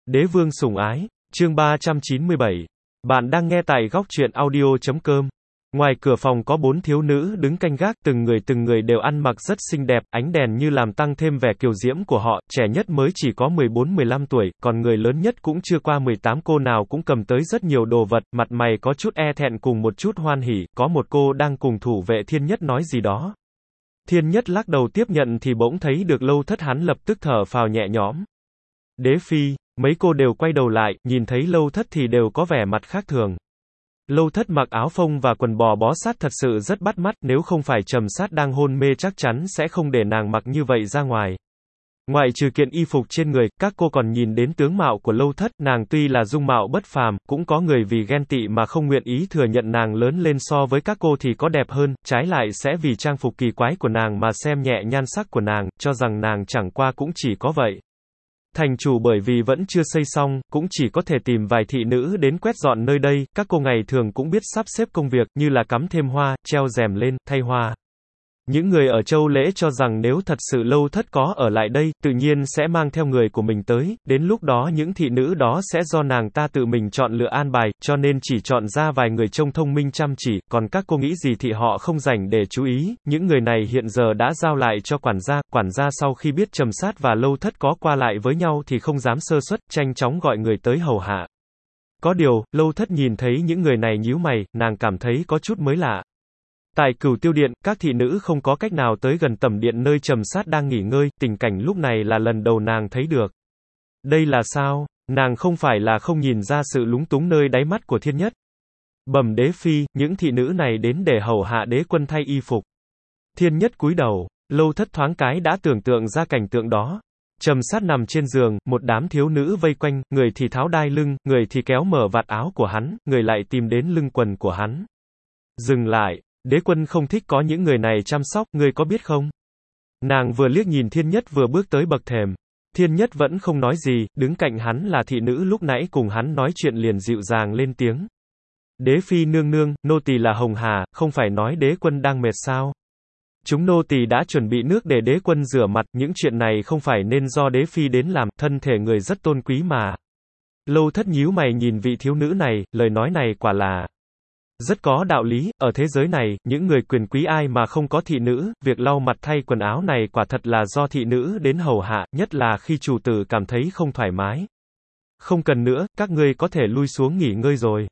Đế vương sủng ái, chương 397. Bạn đang nghe tại góc truyện audio.com. Ngoài cửa phòng có 4 thiếu nữ đứng canh gác, từng người đều ăn mặc rất xinh đẹp, ánh đèn như làm tăng thêm vẻ kiều diễm của họ, trẻ nhất mới chỉ có 14-15 tuổi, còn người lớn nhất cũng chưa qua 18, cô nào cũng cầm tới rất nhiều đồ vật, mặt mày có chút e thẹn cùng một chút hoan hỉ, có một cô đang cùng thủ vệ Thiên Nhất nói gì đó. Thiên Nhất lắc đầu tiếp nhận thì bỗng thấy được Lâu Thất, hắn lập tức thở phào nhẹ nhõm. Đế phi, mấy cô đều quay đầu lại, nhìn thấy Lâu Thất thì đều có vẻ mặt khác thường. Lâu Thất mặc áo phông và quần bò bó sát thật sự rất bắt mắt, nếu không phải Trầm Sát đang hôn mê chắc chắn sẽ không để nàng mặc như vậy ra ngoài. Ngoại trừ kiện y phục trên người, các cô còn nhìn đến tướng mạo của Lâu Thất, nàng tuy là dung mạo bất phàm, cũng có người vì ghen tị mà không nguyện ý thừa nhận nàng lớn lên so với các cô thì có đẹp hơn, trái lại sẽ vì trang phục kỳ quái của nàng mà xem nhẹ nhan sắc của nàng, cho rằng nàng chẳng qua cũng chỉ có vậy. Thành chủ bởi vì vẫn chưa xây xong, cũng chỉ có thể tìm vài thị nữ đến quét dọn nơi đây, các cô ngày thường cũng biết sắp xếp công việc, như là cắm thêm hoa, treo rèm lên, thay hoa. Những người ở châu lễ cho rằng nếu thật sự Lâu Thất có ở lại đây, tự nhiên sẽ mang theo người của mình tới, đến lúc đó những thị nữ đó sẽ do nàng ta tự mình chọn lựa an bài, cho nên chỉ chọn ra vài người trông thông minh chăm chỉ, còn các cô nghĩ gì thì họ không rảnh để chú ý, những người này hiện giờ đã giao lại cho quản gia sau khi biết Trầm Sát và Lâu Thất có qua lại với nhau thì không dám sơ suất, nhanh chóng gọi người tới hầu hạ. Có điều, Lâu Thất nhìn thấy những người này nhíu mày, nàng cảm thấy có chút mới lạ. Tại Cửu Tiêu Điện, các thị nữ không có cách nào tới gần tẩm điện nơi Trầm Sát đang nghỉ ngơi, tình cảnh lúc này là lần đầu nàng thấy được. Đây là sao? Nàng không phải là không nhìn ra sự lúng túng nơi đáy mắt của Thiên Nhất. Bẩm đế phi, những thị nữ này đến để hầu hạ đế quân thay y phục. Thiên Nhất cúi đầu, Lâu Thất thoáng cái đã tưởng tượng ra cảnh tượng đó. Trầm Sát nằm trên giường, một đám thiếu nữ vây quanh, người thì tháo đai lưng, người thì kéo mở vạt áo của hắn, người lại tìm đến lưng quần của hắn. Dừng lại. Đế quân không thích có những người này chăm sóc, ngươi có biết không? Nàng vừa liếc nhìn Thiên Nhất vừa bước tới bậc thềm. Thiên Nhất vẫn không nói gì, đứng cạnh hắn là thị nữ lúc nãy cùng hắn nói chuyện liền dịu dàng lên tiếng. Đế phi nương nương, nô tỳ là Hồng Hà, không phải nói đế quân đang mệt sao? Chúng nô tỳ đã chuẩn bị nước để đế quân rửa mặt, những chuyện này không phải nên do đế phi đến làm, thân thể người rất tôn quý mà. Lâu Thất nhíu mày nhìn vị thiếu nữ này, lời nói này quả là rất có đạo lý, ở thế giới này, những người quyền quý ai mà không có thị nữ, việc lau mặt thay quần áo này quả thật là do thị nữ đến hầu hạ, nhất là khi chủ tử cảm thấy không thoải mái. Không cần nữa, các ngươi có thể lui xuống nghỉ ngơi rồi.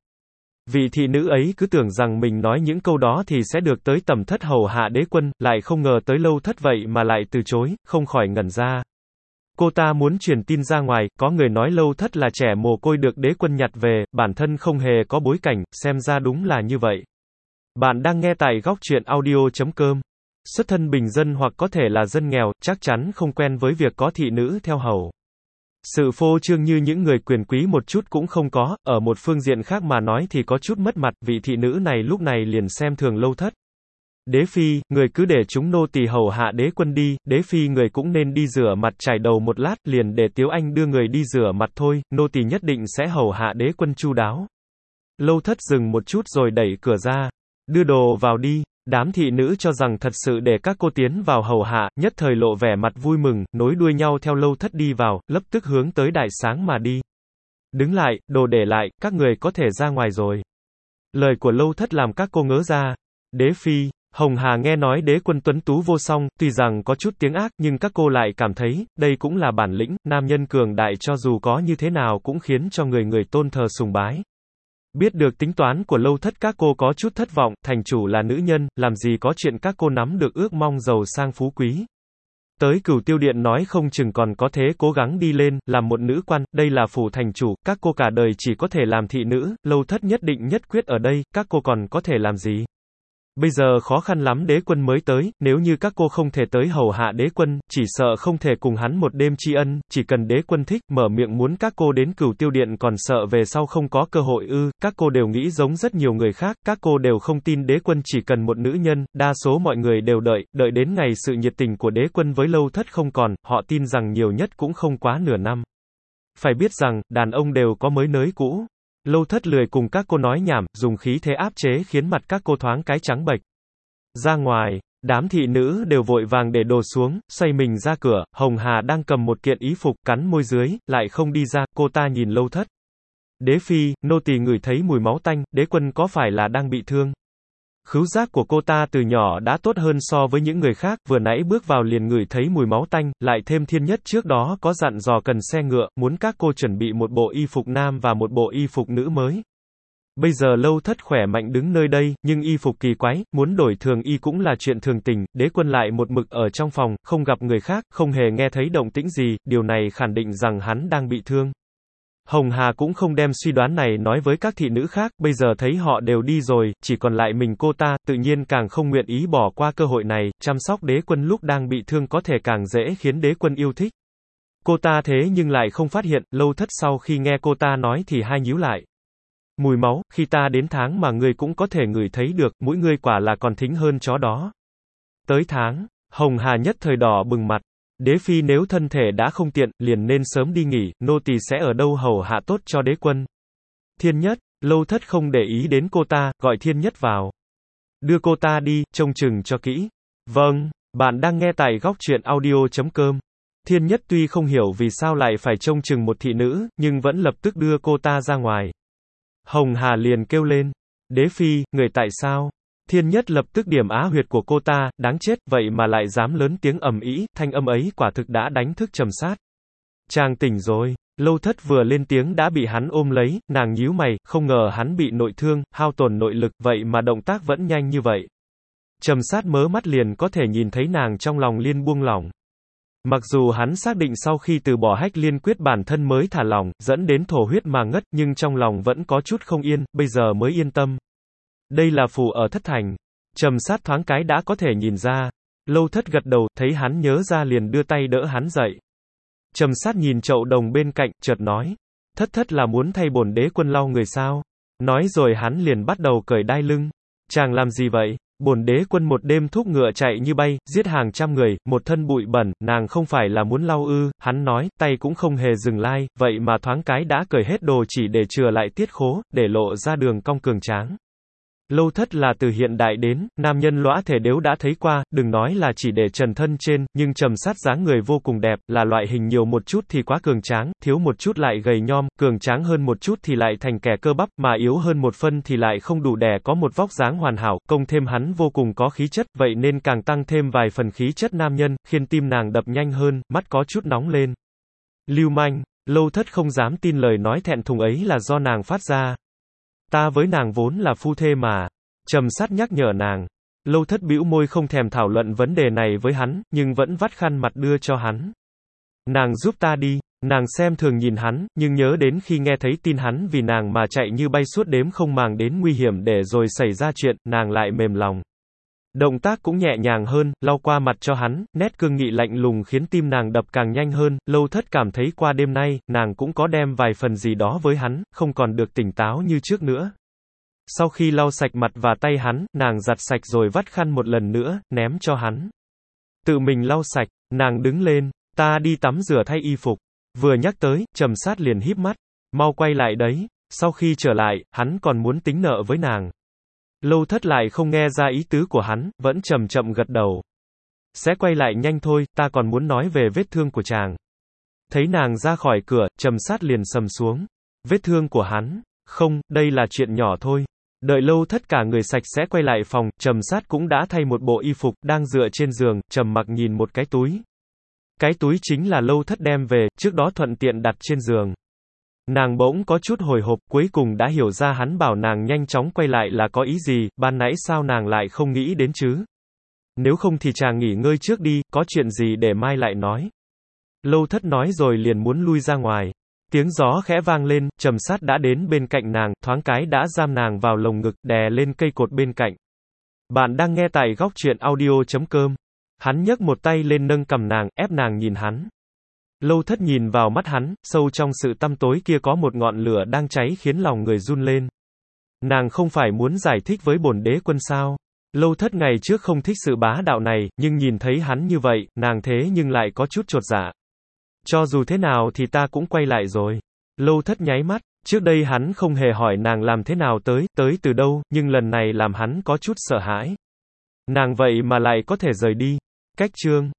Vị thị nữ ấy cứ tưởng rằng mình nói những câu đó thì sẽ được tới tẩm thất hầu hạ đế quân, lại không ngờ tới Lâu Thất vậy mà lại từ chối, không khỏi ngẩn ra. Cô ta muốn truyền tin ra ngoài, có người nói Lâu Thất là trẻ mồ côi được đế quân nhặt về, bản thân không hề có bối cảnh, xem ra đúng là như vậy. Bạn đang nghe tại góc truyện audio.com. Xuất thân bình dân hoặc có thể là dân nghèo, chắc chắn không quen với việc có thị nữ theo hầu. Sự phô trương như những người quyền quý một chút cũng không có, ở một phương diện khác mà nói thì có chút mất mặt, vị thị nữ này lúc này liền xem thường Lâu Thất. Đế phi, người cứ để chúng nô tỳ hầu hạ đế quân đi, đế phi người cũng nên đi rửa mặt chải đầu một lát, liền để Tiếu Anh đưa người đi rửa mặt thôi, nô tỳ nhất định sẽ hầu hạ đế quân chu đáo. Lâu Thất dừng một chút rồi đẩy cửa ra. Đưa đồ vào đi. Đám thị nữ cho rằng thật sự để các cô tiến vào hầu hạ, nhất thời lộ vẻ mặt vui mừng, nối đuôi nhau theo Lâu Thất đi vào, lập tức hướng tới đại sáng mà đi. Đứng lại, đồ để lại, các người có thể ra ngoài rồi. Lời của Lâu Thất làm các cô ngớ ra. Đế phi. Hồng Hà nghe nói đế quân tuấn tú vô song, tuy rằng có chút tiếng ác nhưng các cô lại cảm thấy, đây cũng là bản lĩnh, nam nhân cường đại cho dù có như thế nào cũng khiến cho người tôn thờ sùng bái. Biết được tính toán của Lâu Thất các cô có chút thất vọng, thành chủ là nữ nhân, làm gì có chuyện các cô nắm được ước mong giàu sang phú quý. Tới Cửu Tiêu Điện nói không chừng còn có thế cố gắng đi lên, làm một nữ quan, đây là phủ thành chủ, các cô cả đời chỉ có thể làm thị nữ, Lâu Thất nhất định nhất quyết ở đây, các cô còn có thể làm gì? Bây giờ khó khăn lắm đế quân mới tới, nếu như các cô không thể tới hầu hạ đế quân, chỉ sợ không thể cùng hắn một đêm tri ân, chỉ cần đế quân thích, mở miệng muốn các cô đến Cửu Tiêu Điện còn sợ về sau không có cơ hội ư, các cô đều nghĩ giống rất nhiều người khác, các cô đều không tin đế quân chỉ cần một nữ nhân, đa số mọi người đều đợi đến ngày sự nhiệt tình của đế quân với Lâu Thất không còn, họ tin rằng nhiều nhất cũng không quá nửa năm. Phải biết rằng, đàn ông đều có mới nới cũ. Lâu Thất lười cùng các cô nói nhảm, dùng khí thế áp chế khiến mặt các cô thoáng cái trắng bệch. Ra ngoài, Đám thị nữ đều vội vàng để đồ xuống, xoay mình ra cửa, Hồng Hà đang cầm một kiện y phục, cắn môi dưới, lại không đi ra, cô ta nhìn Lâu Thất. Đế phi, nô tỳ ngửi thấy mùi máu tanh, đế quân có phải là đang bị thương? Khứu giác của cô ta từ nhỏ đã tốt hơn so với những người khác, vừa nãy bước vào liền ngửi thấy mùi máu tanh, lại thêm Thiên Nhất trước đó có dặn dò cần xe ngựa, muốn các cô chuẩn bị một bộ y phục nam và một bộ y phục nữ mới. Bây giờ Lâu Thất khỏe mạnh đứng nơi đây, nhưng y phục kỳ quái, muốn đổi thường y cũng là chuyện thường tình, đế quân lại một mực ở trong phòng, không gặp người khác, không hề nghe thấy động tĩnh gì, điều này khẳng định rằng hắn đang bị thương. Hồng Hà cũng không đem suy đoán này nói với các thị nữ khác, bây giờ thấy họ đều đi rồi, chỉ còn lại mình cô ta, tự nhiên càng không nguyện ý bỏ qua cơ hội này, chăm sóc đế quân lúc đang bị thương có thể càng dễ khiến đế quân yêu thích. Cô ta thế nhưng lại không phát hiện, Lâu Thất sau khi nghe cô ta nói thì hai nhíu lại. Mùi máu, khi ta đến tháng mà ngươi cũng có thể ngửi thấy được, mũi ngươi quả là còn thính hơn chó đó. Tới tháng, Hồng Hà nhất thời đỏ bừng mặt. Đế phi nếu thân thể đã không tiện, liền nên sớm đi nghỉ, nô tỳ sẽ ở đâu hầu hạ tốt cho đế quân. Thiên Nhất, Lâu Thất không để ý đến cô ta, gọi Thiên Nhất vào. Đưa cô ta đi, trông chừng cho kỹ. Vâng, bạn đang nghe tại góc truyện audio.com. Thiên Nhất tuy không hiểu vì sao lại phải trông chừng một thị nữ, nhưng vẫn lập tức đưa cô ta ra ngoài. Hồng Hà liền kêu lên. Đế phi, người tại sao? Thiên Nhất lập tức điểm á huyệt của cô ta, đáng chết, vậy mà lại dám lớn tiếng ầm ĩ, thanh âm ấy quả thực đã đánh thức Trầm Sát. Chàng tỉnh rồi. Lâu Thất vừa lên tiếng đã bị hắn ôm lấy, nàng nhíu mày, không ngờ hắn bị nội thương, hao tổn nội lực, vậy mà động tác vẫn nhanh như vậy. Trầm Sát mớ mắt liền có thể nhìn thấy nàng trong lòng liên buông lỏng. Mặc dù hắn xác định sau khi từ bỏ Hách Liên Quyết bản thân mới thả lỏng, dẫn đến thổ huyết mà ngất, nhưng trong lòng vẫn có chút không yên, bây giờ mới yên tâm. Đây là phù ở thất thành. Trầm Sát thoáng cái đã có thể nhìn ra. Lâu Thất gật đầu, thấy hắn nhớ ra liền đưa tay đỡ hắn dậy. Trầm Sát nhìn chậu đồng bên cạnh, chợt nói. Thất là muốn thay bổn đế quân lau người sao? Nói rồi hắn liền bắt đầu cởi đai lưng. Chàng làm gì vậy? Bổn đế quân một đêm thúc ngựa chạy như bay, giết hàng trăm người, một thân bụi bẩn, nàng không phải là muốn lau ư? Hắn nói, tay cũng không hề dừng lai, vậy mà thoáng cái đã cởi hết đồ chỉ để chừa lại tiết khố, để lộ ra đường cong cường tráng. Lâu Thất là từ hiện đại đến, nam nhân lõa thể đếu đã thấy qua, đừng nói là chỉ để trần thân trên, nhưng Trầm Sát dáng người vô cùng đẹp, là loại hình nhiều một chút thì quá cường tráng, thiếu một chút lại gầy nhom, cường tráng hơn một chút thì lại thành kẻ cơ bắp, mà yếu hơn một phân thì lại không đủ để có một vóc dáng hoàn hảo, công thêm hắn vô cùng có khí chất, vậy nên càng tăng thêm vài phần khí chất nam nhân, khiến tim nàng đập nhanh hơn, mắt có chút nóng lên. Lưu manh, Lâu Thất không dám tin lời nói thẹn thùng ấy là do nàng phát ra. Ta với nàng vốn là phu thê mà. Trầm Sát nhắc nhở nàng. Lâu Thất bĩu môi không thèm thảo luận vấn đề này với hắn, nhưng vẫn vắt khăn mặt đưa cho hắn. Nàng giúp ta đi. Nàng xem thường nhìn hắn, nhưng nhớ đến khi nghe thấy tin hắn vì nàng mà chạy như bay suốt đêm không màng đến nguy hiểm để rồi xảy ra chuyện, nàng lại mềm lòng. Động tác cũng nhẹ nhàng hơn, lau qua mặt cho hắn, nét cương nghị lạnh lùng khiến tim nàng đập càng nhanh hơn. Lâu Thất cảm thấy qua đêm nay, nàng cũng có đem vài phần gì đó với hắn, không còn được tỉnh táo như trước nữa. Sau khi lau sạch mặt và tay hắn, nàng giặt sạch rồi vắt khăn một lần nữa, ném cho hắn. Tự mình lau sạch, nàng đứng lên, ta đi tắm rửa thay y phục. Vừa nhắc tới, Trầm Sát liền híp mắt, mau quay lại đấy. Sau khi trở lại, hắn còn muốn tính nợ với nàng. Lâu Thất lại không nghe ra ý tứ của hắn, vẫn chậm chậm gật đầu. Sẽ quay lại nhanh thôi, ta còn muốn nói về vết thương của chàng. Thấy nàng ra khỏi cửa, Trầm Sát liền sầm xuống. Vết thương của hắn? Không, đây là chuyện nhỏ thôi. Đợi Lâu Thất cả người sạch sẽ quay lại phòng, Trầm Sát cũng đã thay một bộ y phục, đang dựa trên giường, trầm mặc nhìn một cái túi. Cái túi chính là Lâu Thất đem về, trước đó thuận tiện đặt trên giường. Nàng bỗng có chút hồi hộp, cuối cùng đã hiểu ra hắn bảo nàng nhanh chóng quay lại là có ý gì, ban nãy sao nàng lại không nghĩ đến chứ? Nếu không thì chàng nghỉ ngơi trước đi, có chuyện gì để mai lại nói. Lâu Thất nói rồi liền muốn lui ra ngoài. Tiếng gió khẽ vang lên, Trầm Sát đã đến bên cạnh nàng, thoáng cái đã giam nàng vào lồng ngực, đè lên cây cột bên cạnh. Bạn đang nghe tại góc truyện audio.com. Hắn nhấc một tay lên nâng cằm nàng, ép nàng nhìn hắn. Lâu Thất nhìn vào mắt hắn, sâu trong sự tăm tối kia có một ngọn lửa đang cháy khiến lòng người run lên. Nàng không phải muốn giải thích với bổn đế quân sao? Lâu Thất ngày trước không thích sự bá đạo này, nhưng nhìn thấy hắn như vậy, nàng thế nhưng lại có chút chột dạ. Cho dù thế nào thì ta cũng quay lại rồi. Lâu Thất nháy mắt, trước đây hắn không hề hỏi nàng làm thế nào tới từ đâu, nhưng lần này làm hắn có chút sợ hãi. Nàng vậy mà lại có thể rời đi. Cách chương